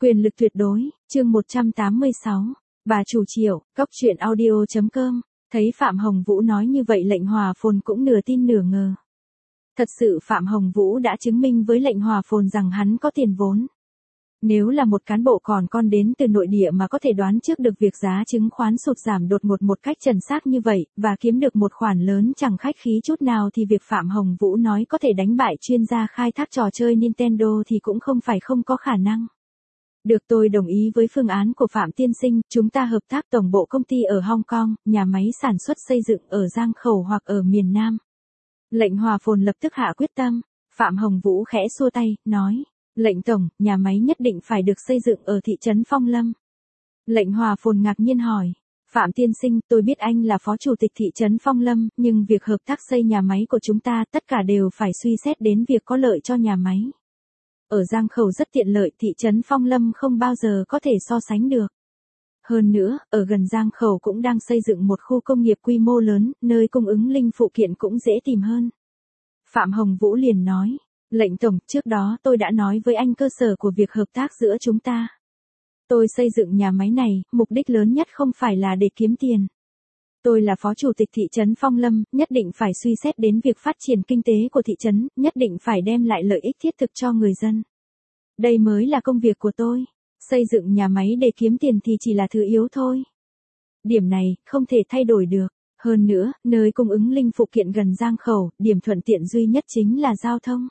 Quyền lực tuyệt đối, chương 186. Bà chủ Triệu, Cóc truyện audio.com. Thấy Phạm Hồng Vũ nói như vậy Lệnh Hòa Phồn cũng nửa tin nửa ngờ. Thật sự Phạm Hồng Vũ đã chứng minh với Lệnh Hòa Phồn rằng hắn có tiền vốn. Nếu là một cán bộ còn con đến từ nội địa mà có thể đoán trước được việc giá chứng khoán sụt giảm đột ngột một cách chuẩn xác như vậy, và kiếm được một khoản lớn chẳng khách khí chút nào thì việc Phạm Hồng Vũ nói có thể đánh bại chuyên gia khai thác trò chơi Nintendo thì cũng không phải không có khả năng. Được, tôi đồng ý với phương án của Phạm tiên sinh, chúng ta hợp tác tổng bộ công ty ở Hong Kong, nhà máy sản xuất xây dựng ở Giang Khẩu hoặc ở miền Nam. Lệnh Hòa Phồn lập tức hạ quyết tâm. Phạm Hồng Vũ khẽ xua tay, nói, lệnh tổng, nhà máy nhất định phải được xây dựng ở thị trấn Phong Lâm. Lệnh Hòa Phồn ngạc nhiên hỏi, Phạm tiên sinh, tôi biết anh là phó chủ tịch thị trấn Phong Lâm, nhưng việc hợp tác xây nhà máy của chúng ta tất cả đều phải suy xét đến việc có lợi cho nhà máy. Ở Giang Khẩu rất tiện lợi, thị trấn Phong Lâm không bao giờ có thể so sánh được. Hơn nữa, ở gần Giang Khẩu cũng đang xây dựng một khu công nghiệp quy mô lớn, nơi cung ứng linh phụ kiện cũng dễ tìm hơn. Phạm Hồng Vũ liền nói, lệnh tổng, trước đó tôi đã nói với anh cơ sở của việc hợp tác giữa chúng ta. Tôi xây dựng nhà máy này, mục đích lớn nhất không phải là để kiếm tiền. Tôi là phó chủ tịch thị trấn Phong Lâm, nhất định phải suy xét đến việc phát triển kinh tế của thị trấn, nhất định phải đem lại lợi ích thiết thực cho người dân. Đây mới là công việc của tôi. Xây dựng nhà máy để kiếm tiền thì chỉ là thứ yếu thôi. Điểm này, không thể thay đổi được. Hơn nữa, nơi cung ứng linh phụ kiện gần Giang Khẩu, điểm thuận tiện duy nhất chính là giao thông.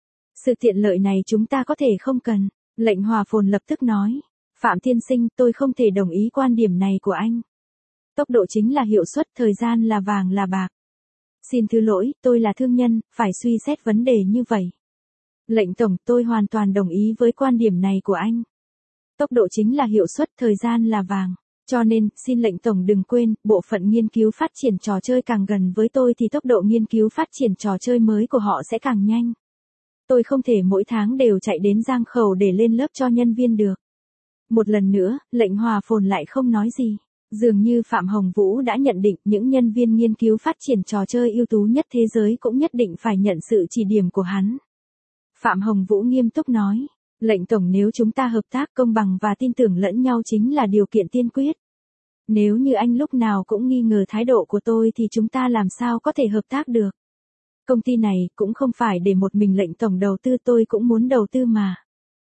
Sự tiện lợi này chúng ta có thể không cần. Lệnh Hòa Phồn lập tức nói, Phạm tiên sinh, tôi không thể đồng ý quan điểm này của anh. Tốc độ chính là hiệu suất, thời gian là vàng là bạc. Xin thứ lỗi, tôi là thương nhân, phải suy xét vấn đề như vậy. Lệnh tổng, tôi hoàn toàn đồng ý với quan điểm này của anh. Tốc độ chính là hiệu suất, thời gian là vàng. Cho nên, xin lệnh tổng đừng quên, bộ phận nghiên cứu phát triển trò chơi càng gần với tôi thì tốc độ nghiên cứu phát triển trò chơi mới của họ sẽ càng nhanh. Tôi không thể mỗi tháng đều chạy đến Giang Khẩu để lên lớp cho nhân viên được. Một lần nữa, Lệnh Hòa Phồn lại không nói gì. Dường như Phạm Hồng Vũ đã nhận định những nhân viên nghiên cứu phát triển trò chơi ưu tú nhất thế giới cũng nhất định phải nhận sự chỉ điểm của hắn. Phạm Hồng Vũ nghiêm túc nói, lệnh tổng, nếu chúng ta hợp tác công bằng và tin tưởng lẫn nhau chính là điều kiện tiên quyết. Nếu như anh lúc nào cũng nghi ngờ thái độ của tôi thì chúng ta làm sao có thể hợp tác được. Công ty này cũng không phải để một mình lệnh tổng đầu tư, tôi cũng muốn đầu tư mà.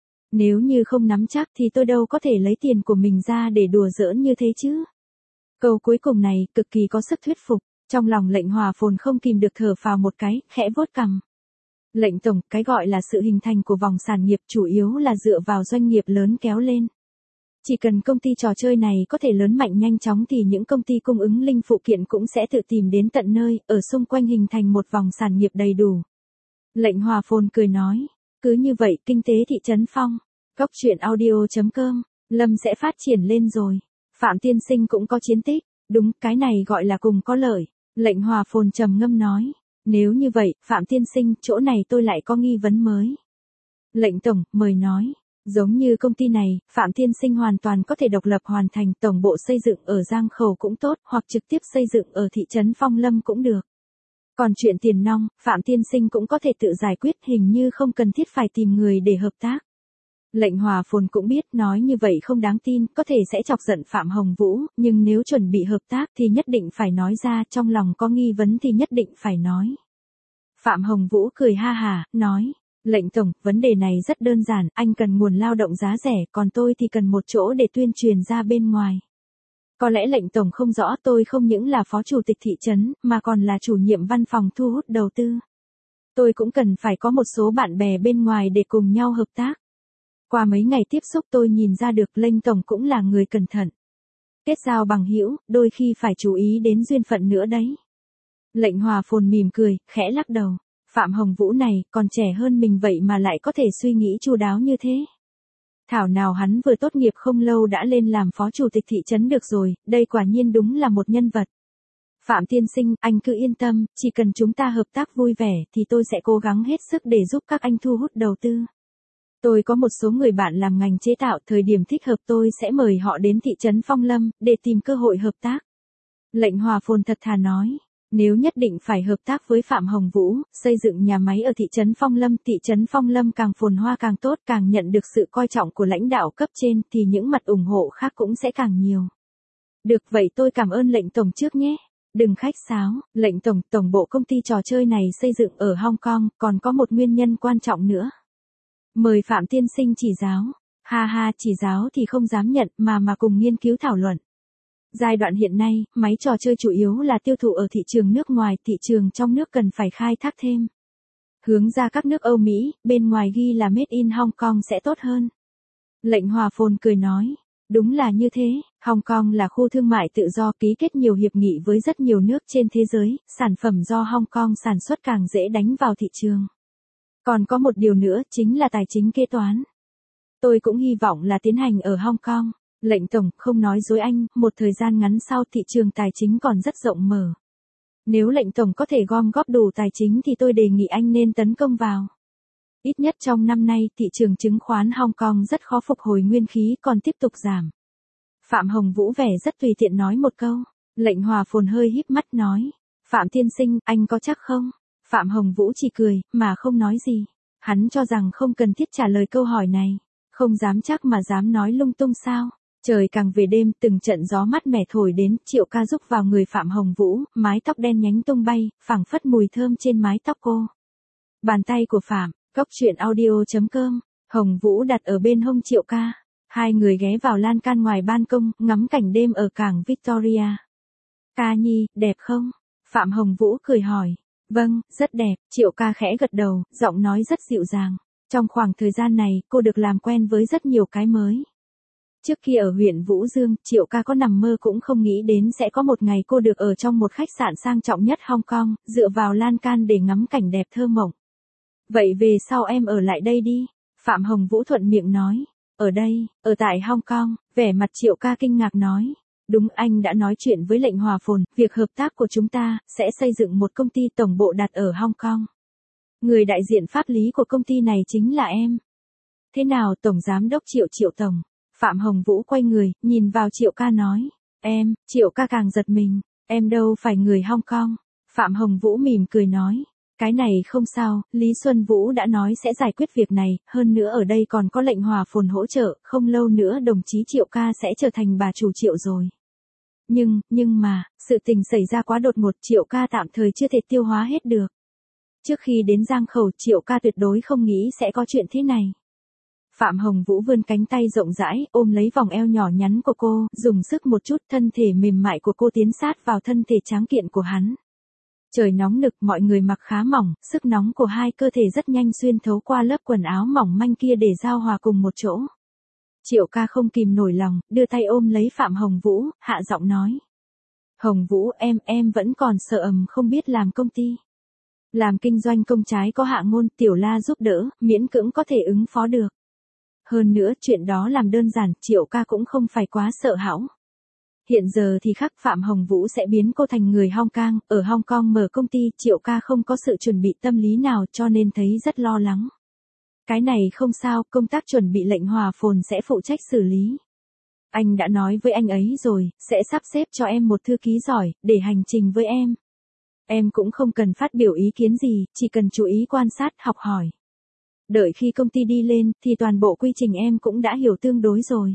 Nếu như không nắm chắc thì tôi đâu có thể lấy tiền của mình ra để đùa giỡn như thế chứ. Câu cuối cùng này cực kỳ có sức thuyết phục, trong lòng Lệnh Hòa Phồn không kìm được thở phào một cái, khẽ vuốt cằm. Lệnh tổng, cái gọi là sự hình thành của vòng sản nghiệp chủ yếu là dựa vào doanh nghiệp lớn kéo lên. Chỉ cần công ty trò chơi này có thể lớn mạnh nhanh chóng thì những công ty cung ứng linh phụ kiện cũng sẽ tự tìm đến tận nơi, ở xung quanh hình thành một vòng sản nghiệp đầy đủ. Lệnh Hòa Phồn cười nói, cứ như vậy kinh tế thị trấn Phong, Cóc truyện audio.com, Lâm sẽ phát triển lên rồi. Phạm tiên sinh cũng có chiến tích, đúng, cái này gọi là cùng có lợi. Lệnh Hòa Phồn trầm ngâm nói, nếu như vậy, Phạm tiên sinh, chỗ này tôi lại có nghi vấn mới. Lệnh tổng, mời nói. Giống như công ty này, Phạm tiên sinh hoàn toàn có thể độc lập hoàn thành, tổng bộ xây dựng ở Giang Khẩu cũng tốt, hoặc trực tiếp xây dựng ở thị trấn Phong Lâm cũng được. Còn chuyện tiền nong, Phạm tiên sinh cũng có thể tự giải quyết, hình như không cần thiết phải tìm người để hợp tác. Lệnh Hòa Phồn cũng biết nói như vậy không đáng tin, có thể sẽ chọc giận Phạm Hồng Vũ, nhưng nếu chuẩn bị hợp tác thì nhất định phải nói ra, trong lòng có nghi vấn thì nhất định phải nói. Phạm Hồng Vũ cười ha hả, nói, lệnh tổng, vấn đề này rất đơn giản, anh cần nguồn lao động giá rẻ, còn tôi thì cần một chỗ để tuyên truyền ra bên ngoài. Có lẽ lệnh tổng không rõ, tôi không những là phó chủ tịch thị trấn, mà còn là chủ nhiệm văn phòng thu hút đầu tư. Tôi cũng cần phải có một số bạn bè bên ngoài để cùng nhau hợp tác. Qua mấy ngày tiếp xúc tôi nhìn ra được Lệnh tổng cũng là người cẩn thận. Kết giao bằng hữu, đôi khi phải chú ý đến duyên phận nữa đấy. Lệnh Hòa Phồn mỉm cười, khẽ lắc đầu. Phạm Hồng Vũ này, còn trẻ hơn mình vậy mà lại có thể suy nghĩ chu đáo như thế. Thảo nào hắn vừa tốt nghiệp không lâu đã lên làm phó chủ tịch thị trấn được rồi, đây quả nhiên đúng là một nhân vật. Phạm tiên sinh, anh cứ yên tâm, chỉ cần chúng ta hợp tác vui vẻ thì tôi sẽ cố gắng hết sức để giúp các anh thu hút đầu tư. Tôi có một số người bạn làm ngành chế tạo, thời điểm thích hợp tôi sẽ mời họ đến thị trấn Phong Lâm, để tìm cơ hội hợp tác. Lệnh Hòa Phồn thật thà nói, Nếu nhất định phải hợp tác với Phạm Hồng Vũ, xây dựng nhà máy ở thị trấn Phong Lâm càng phồn hoa càng tốt, càng nhận được sự coi trọng của lãnh đạo cấp trên thì những mặt ủng hộ khác cũng sẽ càng nhiều. Được vậy tôi cảm ơn lệnh tổng trước nhé. Đừng khách sáo, lệnh tổng, tổng bộ công ty trò chơi này xây dựng ở Hong Kong, còn có một nguyên nhân quan trọng nữa. Mời Phạm tiên sinh chỉ giáo. Ha ha, chỉ giáo thì không dám nhận mà cùng nghiên cứu thảo luận. Giai đoạn hiện nay, máy trò chơi chủ yếu là tiêu thụ ở thị trường nước ngoài, thị trường trong nước cần phải khai thác thêm. Hướng ra các nước Âu Mỹ, bên ngoài ghi là Made in Hong Kong sẽ tốt hơn. Lệnh Hòa Phồn cười nói. Đúng là như thế, Hong Kong là khu thương mại tự do ký kết nhiều hiệp nghị với rất nhiều nước trên thế giới, sản phẩm do Hong Kong sản xuất càng dễ đánh vào thị trường. Còn có một điều nữa chính là tài chính kế toán. Tôi cũng hy vọng là tiến hành ở Hong Kong. Lệnh tổng, không nói dối anh, một thời gian ngắn sau thị trường tài chính còn rất rộng mở. Nếu lệnh tổng có thể gom góp đủ tài chính thì tôi đề nghị anh nên tấn công vào. Ít nhất trong năm nay, thị trường chứng khoán Hong Kong rất khó phục hồi nguyên khí còn tiếp tục giảm. Phạm Hồng Vũ vẻ rất tùy tiện nói một câu. Lệnh Hòa Phồn hơi híp mắt nói. Phạm tiên sinh, anh có chắc không? Phạm Hồng Vũ chỉ cười, mà không nói gì. Hắn cho rằng không cần thiết trả lời câu hỏi này. Không dám chắc mà dám nói lung tung sao? Trời càng về đêm, từng trận gió mát mẻ thổi đến, Triệu Ca rúc vào người Phạm Hồng Vũ, mái tóc đen nhánh tung bay, phảng phất mùi thơm trên mái tóc cô. Bàn tay của Phạm, goctruyện.audio.com, Hồng Vũ đặt ở bên hông Triệu Ca. Hai người ghé vào lan can ngoài ban công, ngắm cảnh đêm ở cảng Victoria. Ca Nhi, đẹp không? Phạm Hồng Vũ cười hỏi. Vâng, rất đẹp, Triệu Ca khẽ gật đầu, giọng nói rất dịu dàng. Trong khoảng thời gian này, cô được làm quen với rất nhiều cái mới. Trước khi ở huyện Vũ Dương, Triệu Ca có nằm mơ cũng không nghĩ đến sẽ có một ngày cô được ở trong một khách sạn sang trọng nhất Hong Kong, dựa vào lan can để ngắm cảnh đẹp thơ mộng. Vậy về sau em ở lại đây đi, Phạm Hồng Vũ thuận miệng nói. Ở đây, ở tại Hong Kong, vẻ mặt Triệu Ca kinh ngạc nói. Đúng, anh đã nói chuyện với lệnh Hòa Phồn, việc hợp tác của chúng ta sẽ xây dựng một công ty tổng bộ đặt ở Hong Kong. Người đại diện pháp lý của công ty này chính là em. Thế nào Tổng Giám đốc Triệu Tổng? Phạm Hồng Vũ quay người, nhìn vào Triệu Ca nói. Em, Triệu Ca càng giật mình. Em đâu phải người Hong Kong. Phạm Hồng Vũ mỉm cười nói. Cái này không sao, Lý Xuân Vũ đã nói sẽ giải quyết việc này, hơn nữa ở đây còn có lệnh Hòa Phồn hỗ trợ, không lâu nữa đồng chí Triệu Ca sẽ trở thành bà chủ Triệu rồi. Nhưng mà, sự tình xảy ra quá đột ngột, Triệu Ca tạm thời chưa thể tiêu hóa hết được. Trước khi đến Giang Khẩu, Triệu Ca tuyệt đối không nghĩ sẽ có chuyện thế này. Phạm Hồng Vũ vươn cánh tay rộng rãi, ôm lấy vòng eo nhỏ nhắn của cô, dùng sức một chút, thân thể mềm mại của cô tiến sát vào thân thể tráng kiện của hắn. Trời nóng nực, mọi người mặc khá mỏng, sức nóng của hai cơ thể rất nhanh xuyên thấu qua lớp quần áo mỏng manh kia để giao hòa cùng một chỗ. Triệu Ca không kìm nổi lòng, đưa tay ôm lấy Phạm Hồng Vũ, hạ giọng nói. Hồng Vũ, em vẫn còn sợ không biết làm công ty. Làm kinh doanh công trái có hạ ngôn, Tiểu La giúp đỡ, miễn cưỡng có thể ứng phó được. Hơn nữa, chuyện đó làm đơn giản, Triệu Ca cũng không phải quá sợ hãi. Hiện giờ thì khác, Phạm Hồng Vũ sẽ biến cô thành người Hong Kong, ở Hong Kong mở công ty, Triệu Ca không có sự chuẩn bị tâm lý nào cho nên thấy rất lo lắng. Cái này không sao, công tác chuẩn bị lệnh Hòa Phồn sẽ phụ trách xử lý. Anh đã nói với anh ấy rồi, sẽ sắp xếp cho em một thư ký giỏi, để hành trình với em. Em cũng không cần phát biểu ý kiến gì, chỉ cần chú ý quan sát, học hỏi. Đợi khi công ty đi lên, thì toàn bộ quy trình em cũng đã hiểu tương đối rồi.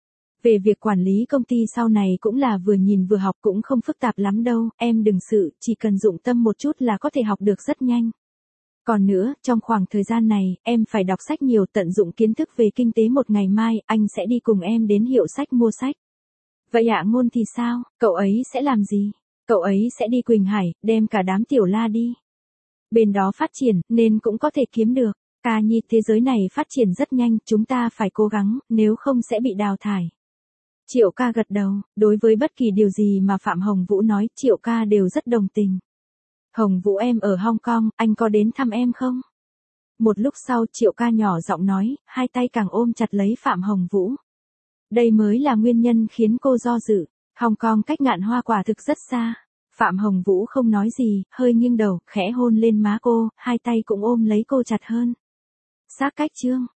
Về việc quản lý công ty sau này cũng là vừa nhìn vừa học, cũng không phức tạp lắm đâu, em đừng sợ, chỉ cần dụng tâm một chút là có thể học được rất nhanh. Còn nữa, trong khoảng thời gian này, em phải đọc sách nhiều, tận dụng kiến thức về kinh tế. Một ngày mai, anh sẽ đi cùng em đến hiệu sách mua sách. Vậy ạ, Ngôn thì sao, cậu ấy sẽ làm gì? Cậu ấy sẽ đi Quỳnh Hải, đem cả đám Tiểu La đi. Bên đó phát triển, nên cũng có thể kiếm được. Ca Nhi, thế giới này phát triển rất nhanh, chúng ta phải cố gắng, nếu không sẽ bị đào thải. Triệu Ca gật đầu, đối với bất kỳ điều gì mà Phạm Hồng Vũ nói, Triệu Ca đều rất đồng tình. Hồng Vũ, em ở Hong Kong, anh có đến thăm em không? Một lúc sau, Triệu Ca nhỏ giọng nói, hai tay càng ôm chặt lấy Phạm Hồng Vũ. Đây mới là nguyên nhân khiến cô do dự. Hong Kong cách Ngạn Hoa quả thực rất xa. Phạm Hồng Vũ không nói gì, hơi nghiêng đầu, khẽ hôn lên má cô, hai tay cũng ôm lấy cô chặt hơn. Xác cách chương